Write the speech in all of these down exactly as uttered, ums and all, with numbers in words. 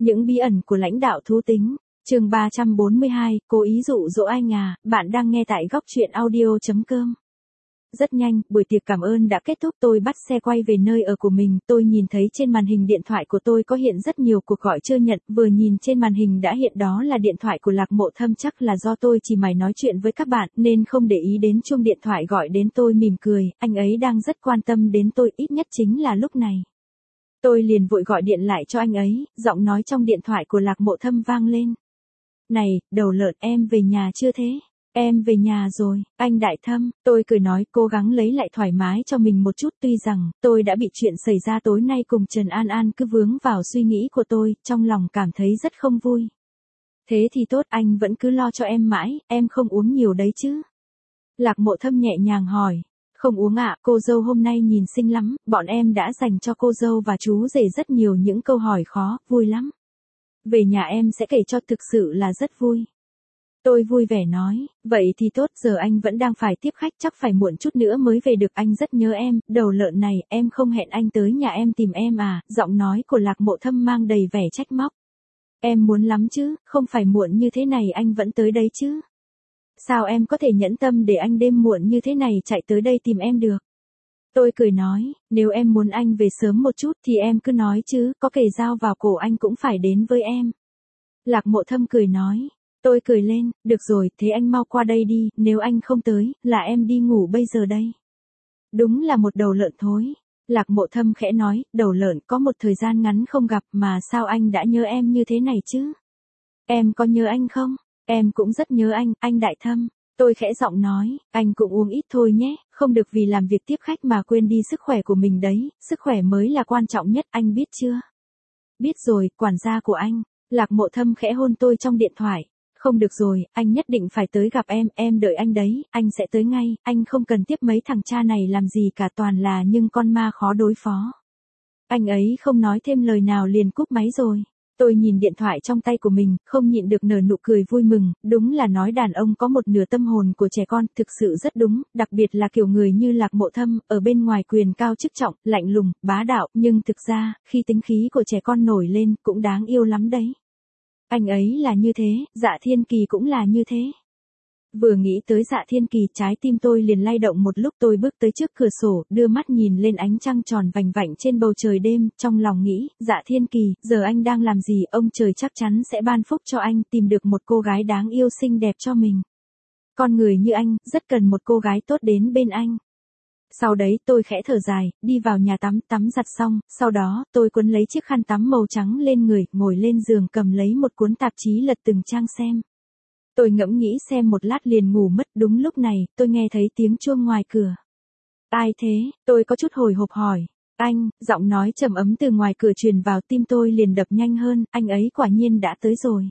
Những bí ẩn của lãnh đạo thú tính. Chương ba trăm bốn mươi hai, cố ý dụ dỗ anh à, bạn đang nghe tại góc truyện audio chấm com. Rất nhanh, buổi tiệc cảm ơn đã kết thúc, tôi bắt xe quay về nơi ở của mình, tôi nhìn thấy trên màn hình điện thoại của tôi có hiện rất nhiều cuộc gọi chưa nhận, vừa nhìn trên màn hình đã hiện đó là điện thoại của Lạc Mộ Thâm, chắc là do tôi chỉ mải nói chuyện với các bạn nên không để ý đến chuông điện thoại gọi đến, tôi mỉm cười, anh ấy đang rất quan tâm đến tôi, ít nhất chính là lúc này. Tôi liền vội gọi điện lại cho anh ấy, giọng nói trong điện thoại của Lạc Mộ Thâm vang lên. Này, đầu lợn, em về nhà chưa thế? Em về nhà rồi, anh Đại Thâm, tôi cười nói, cố gắng lấy lại thoải mái cho mình một chút, tuy rằng tôi đã bị chuyện xảy ra tối nay cùng Trần An An cứ vướng vào suy nghĩ của tôi, trong lòng cảm thấy rất không vui. Thế thì tốt, anh vẫn cứ lo cho em mãi, em không uống nhiều đấy chứ? Lạc Mộ Thâm nhẹ nhàng hỏi. Không uống ạ, cô dâu hôm nay nhìn xinh lắm, bọn em đã dành cho cô dâu và chú rể rất nhiều những câu hỏi khó, vui lắm. Về nhà em sẽ kể cho, thực sự là rất vui. Tôi vui vẻ nói, vậy thì tốt, giờ anh vẫn đang phải tiếp khách, chắc phải muộn chút nữa mới về được, anh rất nhớ em, đầu lợn này, em không hẹn anh tới nhà em tìm em à, giọng nói của Lạc Mộ Thâm mang đầy vẻ trách móc. Em muốn lắm chứ, không phải muộn như thế này anh vẫn tới đấy chứ. Sao em có thể nhẫn tâm để anh đêm muộn như thế này chạy tới đây tìm em được? Tôi cười nói, nếu em muốn anh về sớm một chút thì em cứ nói chứ, có kề dao vào cổ anh cũng phải đến với em. Lạc Mộ Thâm cười nói, tôi cười lên, được rồi, thế anh mau qua đây đi, nếu anh không tới, là em đi ngủ bây giờ đây. Đúng là một đầu lợn thối. Lạc Mộ Thâm khẽ nói, đầu lợn, có một thời gian ngắn không gặp mà sao anh đã nhớ em như thế này chứ? Em có nhớ anh không? Em cũng rất nhớ anh, anh Đại Thâm. Tôi khẽ giọng nói, anh cũng uống ít thôi nhé, không được vì làm việc tiếp khách mà quên đi sức khỏe của mình đấy, sức khỏe mới là quan trọng nhất, anh biết chưa? Biết rồi, quản gia của anh. Lạc Mộ Thâm khẽ hôn tôi trong điện thoại. Không được rồi, anh nhất định phải tới gặp em, em đợi anh đấy, anh sẽ tới ngay, anh không cần tiếp mấy thằng cha này làm gì cả, toàn là nhưng con ma khó đối phó. Anh ấy không nói thêm lời nào liền cúp máy rồi. Tôi nhìn điện thoại trong tay của mình, không nhịn được nở nụ cười vui mừng, đúng là nói đàn ông có một nửa tâm hồn của trẻ con, thực sự rất đúng, đặc biệt là kiểu người như Lạc Mộ Thâm, ở bên ngoài quyền cao chức trọng, lạnh lùng, bá đạo, nhưng thực ra, khi tính khí của trẻ con nổi lên, cũng đáng yêu lắm đấy. Anh ấy là như thế, Dạ Thiên Kỳ cũng là như thế. Vừa nghĩ tới Dạ Thiên Kỳ, trái tim tôi liền lay động một lúc, tôi bước tới trước cửa sổ, đưa mắt nhìn lên ánh trăng tròn vành vạnh trên bầu trời đêm, trong lòng nghĩ, Dạ Thiên Kỳ, giờ anh đang làm gì, ông trời chắc chắn sẽ ban phúc cho anh, tìm được một cô gái đáng yêu xinh đẹp cho mình. Con người như anh, rất cần một cô gái tốt đến bên anh. Sau đấy tôi khẽ thở dài, đi vào nhà tắm, tắm giặt xong, sau đó, tôi quấn lấy chiếc khăn tắm màu trắng lên người, ngồi lên giường cầm lấy một cuốn tạp chí lật từng trang xem. Tôi ngẫm nghĩ xem một lát liền ngủ mất, đúng lúc này, tôi nghe thấy tiếng chuông ngoài cửa. Ai thế? Tôi có chút hồi hộp hỏi. Anh, giọng nói trầm ấm từ ngoài cửa truyền vào, tim tôi liền đập nhanh hơn, anh ấy quả nhiên đã tới rồi.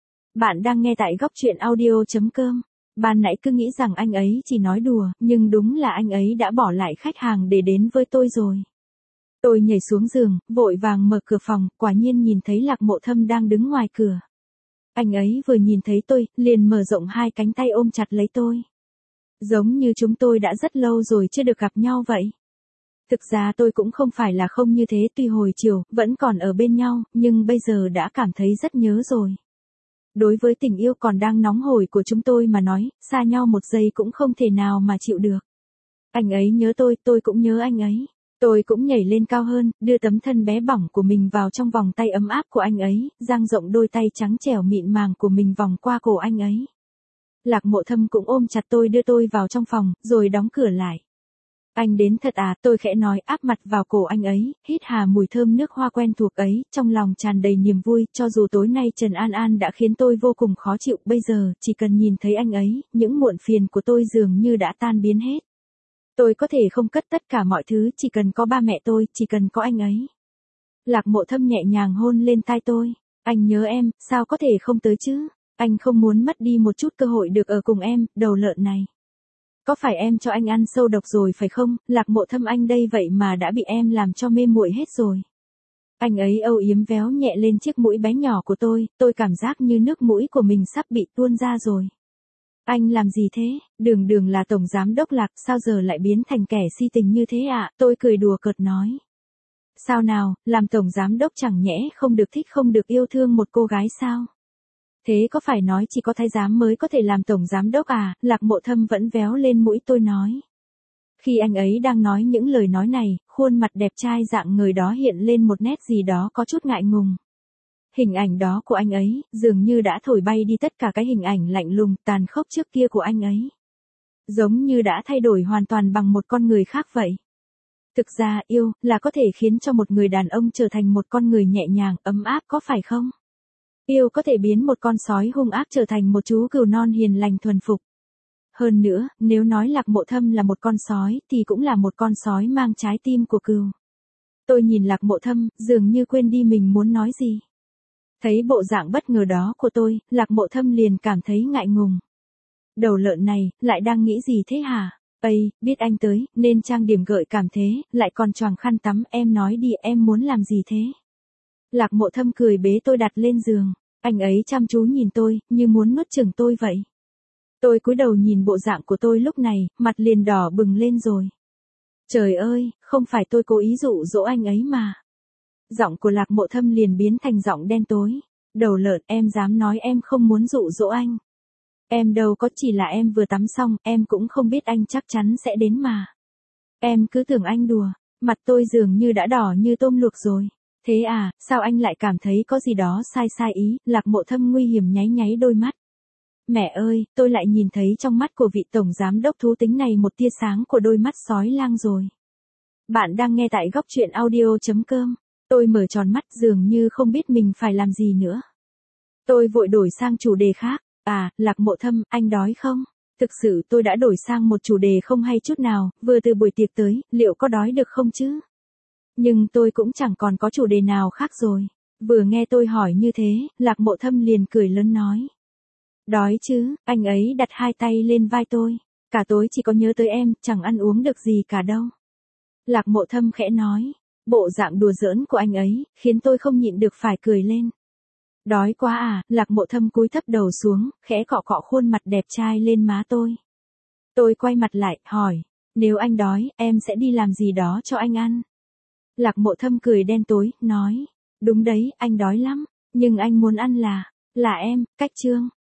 Bạn đang nghe tại góc truyện audio chấm com. Ban nãy cứ nghĩ rằng anh ấy chỉ nói đùa, nhưng đúng là anh ấy đã bỏ lại khách hàng để đến với tôi rồi. Tôi nhảy xuống giường, vội vàng mở cửa phòng, quả nhiên nhìn thấy Lạc Mộ Thâm đang đứng ngoài cửa. Anh ấy vừa nhìn thấy tôi, liền mở rộng hai cánh tay ôm chặt lấy tôi. Giống như chúng tôi đã rất lâu rồi chưa được gặp nhau vậy. Thực ra tôi cũng không phải là không như thế, tuy hồi chiều, vẫn còn ở bên nhau, nhưng bây giờ đã cảm thấy rất nhớ rồi. Đối với tình yêu còn đang nóng hổi của chúng tôi mà nói, xa nhau một giây cũng không thể nào mà chịu được. Anh ấy nhớ tôi, tôi cũng nhớ anh ấy. Tôi cũng nhảy lên cao hơn, đưa tấm thân bé bỏng của mình vào trong vòng tay ấm áp của anh ấy, dang rộng đôi tay trắng trẻo mịn màng của mình vòng qua cổ anh ấy. Lạc Mộ Thâm cũng ôm chặt tôi, đưa tôi vào trong phòng, rồi đóng cửa lại. Anh đến thật à, tôi khẽ nói, áp mặt vào cổ anh ấy, hít hà mùi thơm nước hoa quen thuộc ấy, trong lòng tràn đầy niềm vui, cho dù tối nay Trần An An đã khiến tôi vô cùng khó chịu, bây giờ, chỉ cần nhìn thấy anh ấy, những muộn phiền của tôi dường như đã tan biến hết. Tôi có thể không cất tất cả mọi thứ, chỉ cần có ba mẹ tôi, chỉ cần có anh ấy. Lạc Mộ Thâm nhẹ nhàng hôn lên tai tôi. Anh nhớ em, sao có thể không tới chứ? Anh không muốn mất đi một chút cơ hội được ở cùng em, đầu lợn này. Có phải em cho anh ăn sâu độc rồi phải không? Lạc Mộ Thâm, anh đây vậy mà đã bị em làm cho mê muội hết rồi. Anh ấy âu yếm véo nhẹ lên chiếc mũi bé nhỏ của tôi, tôi cảm giác như nước mũi của mình sắp bị tuôn ra rồi. Anh làm gì thế? Đường đường là tổng giám đốc Lạc, sao giờ lại biến thành kẻ si tình như thế ạ? À? Tôi cười đùa cợt nói. Sao nào, làm tổng giám đốc chẳng nhẽ không được thích không được yêu thương một cô gái sao? Thế có phải nói chỉ có thái giám mới có thể làm tổng giám đốc à? Lạc Mộ Thâm vẫn véo lên mũi tôi nói. Khi anh ấy đang nói những lời nói này, khuôn mặt đẹp trai dạng người đó hiện lên một nét gì đó có chút ngại ngùng. Hình ảnh đó của anh ấy, dường như đã thổi bay đi tất cả cái hình ảnh lạnh lùng, tàn khốc trước kia của anh ấy. Giống như đã thay đổi hoàn toàn bằng một con người khác vậy. Thực ra yêu, là có thể khiến cho một người đàn ông trở thành một con người nhẹ nhàng, ấm áp có phải không? Yêu có thể biến một con sói hung ác trở thành một chú cừu non hiền lành thuần phục. Hơn nữa, nếu nói Lạc Mộ Thâm là một con sói, thì cũng là một con sói mang trái tim của cừu. Tôi nhìn Lạc Mộ Thâm, dường như quên đi mình muốn nói gì. Thấy bộ dạng bất ngờ đó của tôi, Lạc Mộ Thâm liền cảm thấy ngại ngùng. Đầu lợn này, lại đang nghĩ gì thế hả? Ây, biết anh tới, nên trang điểm gợi cảm thế, lại còn choàng khăn tắm, em nói đi em muốn làm gì thế? Lạc Mộ Thâm cười bế tôi đặt lên giường, anh ấy chăm chú nhìn tôi, như muốn nuốt chửng tôi vậy. Tôi cúi đầu nhìn bộ dạng của tôi lúc này, mặt liền đỏ bừng lên rồi. Trời ơi, không phải tôi cố ý dụ dỗ anh ấy mà. Giọng của Lạc Mộ Thâm liền biến thành giọng đen tối. Đầu lợn, em dám nói em không muốn dụ dỗ anh. Em đâu có, chỉ là em vừa tắm xong, em cũng không biết anh chắc chắn sẽ đến mà. Em cứ tưởng anh đùa, mặt tôi dường như đã đỏ như tôm luộc rồi. Thế à, sao anh lại cảm thấy có gì đó sai sai ý? Lạc Mộ Thâm nguy hiểm nháy nháy đôi mắt. Mẹ ơi, tôi lại nhìn thấy trong mắt của vị tổng giám đốc thú tính này một tia sáng của đôi mắt sói lang rồi. Bạn đang nghe tại góc truyện audio chấm com. Tôi mở tròn mắt dường như không biết mình phải làm gì nữa. Tôi vội đổi sang chủ đề khác. À, Lạc Mộ Thâm, anh đói không? Thực sự tôi đã đổi sang một chủ đề không hay chút nào, vừa từ buổi tiệc tới, liệu có đói được không chứ? Nhưng tôi cũng chẳng còn có chủ đề nào khác rồi. Vừa nghe tôi hỏi như thế, Lạc Mộ Thâm liền cười lớn nói. Đói chứ, anh ấy đặt hai tay lên vai tôi. Cả tối chỉ có nhớ tới em, chẳng ăn uống được gì cả đâu. Lạc Mộ Thâm khẽ nói. Bộ dạng đùa giỡn của anh ấy, khiến tôi không nhịn được phải cười lên. Đói quá à, Lạc Mộ Thâm cúi thấp đầu xuống, khẽ cọ cọ khuôn mặt đẹp trai lên má tôi. Tôi quay mặt lại, hỏi. Nếu anh đói, em sẽ đi làm gì đó cho anh ăn. Lạc Mộ Thâm cười đen tối, nói. Đúng đấy, anh đói lắm, nhưng anh muốn ăn là, là em, Cách Trương.